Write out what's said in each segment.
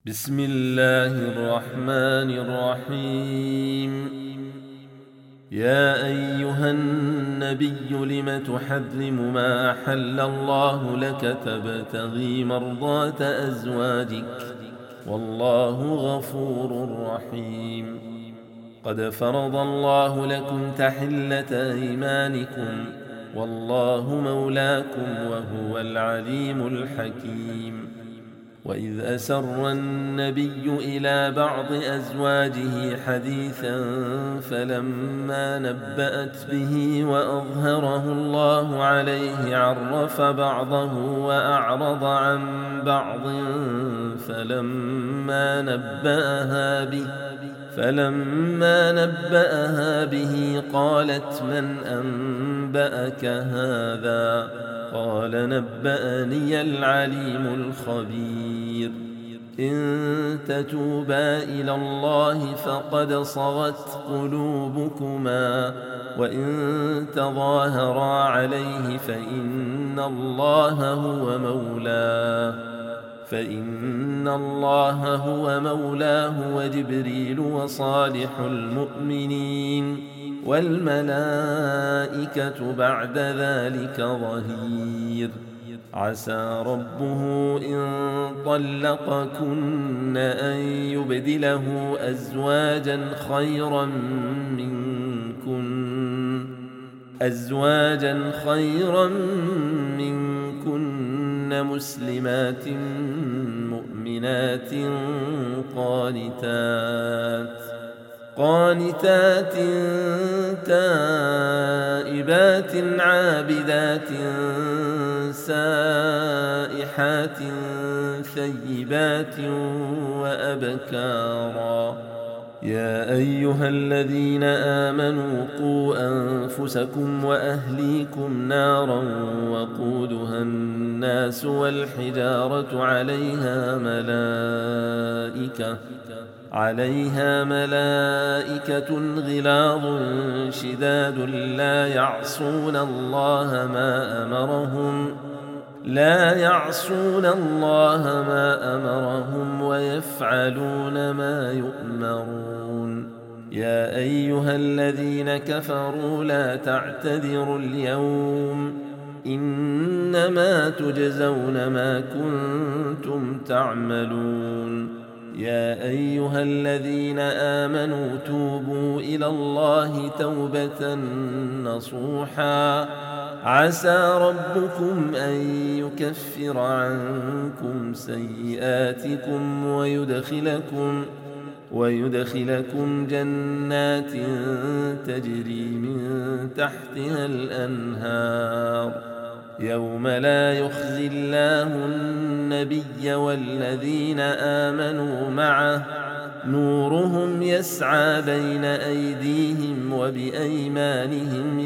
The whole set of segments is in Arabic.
بسم الله الرحمن الرحيم. يا أيها النبي لم تحرم ما أحل الله لك تبتغي مرضات أزواجك والله غفور رحيم. قد فرض الله لكم تحلة أيمانكم والله مولاكم وهو العليم الحكيم. وإذ أسر النبي إلى بعض أزواجه حديثا فلما نبأت به وأظهره الله عليه عرف بعضه وأعرض عن بعض فلما نبأها به قالت من أنبأك هذا؟ قال نبأني العليم الخبير. إن تتوبا إلى الله فقد صغت قلوبكما وإن تظاهرا عليه فإن الله هو مولاه وجبريل وصالح المؤمنين والملائكة بعد ذلك ظهير. عسى ربه إن طلقكن أن يبدله أزواجا خيرا منكن مسلمات مؤمنات قانتات تائبات عابدات سائحات ثيبات وأبكارا. يا أيها الذين آمنوا قوا أنفسكم وأهليكم نارا وقودها الناس والحجارة عليها ملائكة غلاظ شداد لا يعصون الله ما أمرهم ويفعلون ما يؤمرون. يا أيها الذين كفروا لا تعتذروا اليوم إنما تجزون ما كنتم تعملون. يا أيها الذين آمنوا توبوا إلى الله توبة نصوحا عسى ربكم أن يكفر عنكم سيئاتكم ويدخلكم جنات تجري من تحتها الأنهار يوم لا يخزي الله النبي والذين آمنوا معه نورهم يسعى بين أيديهم وبأيمانهم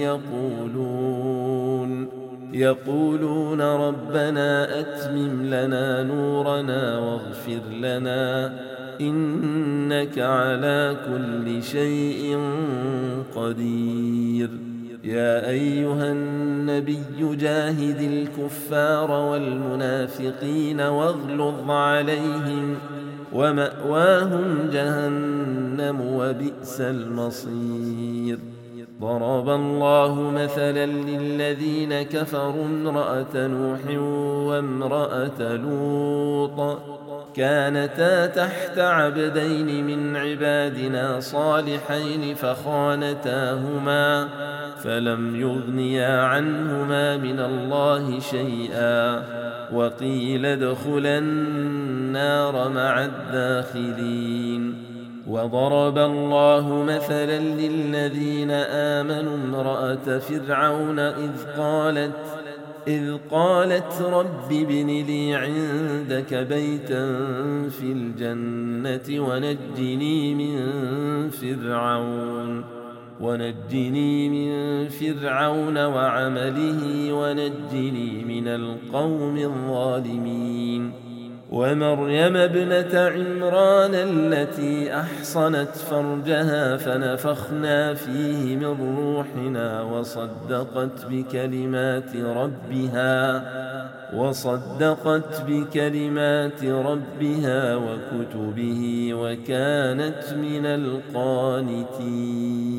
يقولون ربنا أتمم لنا نورنا واغفر لنا إنك على كل شيء قدير. يا أيها النبي جاهد الكفار والمنافقين واغلظ عليهم ومأواهم جهنم وبئس المصير. ضرب الله مثلا للذين كفروا امرأة نوح وامرأة لوط كانتا تحت عبدين من عبادنا صالحين فخانتاهما فلم يغنيا عنهما من الله شيئا وقيل ادخلا النار مع الداخلين. وضرب الله مثلا للذين آمنوا امرأة فرعون إذ قالت رب ابن لي عندك بيتا في الجنة ونجني من فرعون وعمله ونجني من القوم الظالمين. ومريم ابنة عمران التي أحصنت فرجها فنفخنا فيه من روحنا وصدقت بكلمات ربها وكتبه وكانت من القانتين.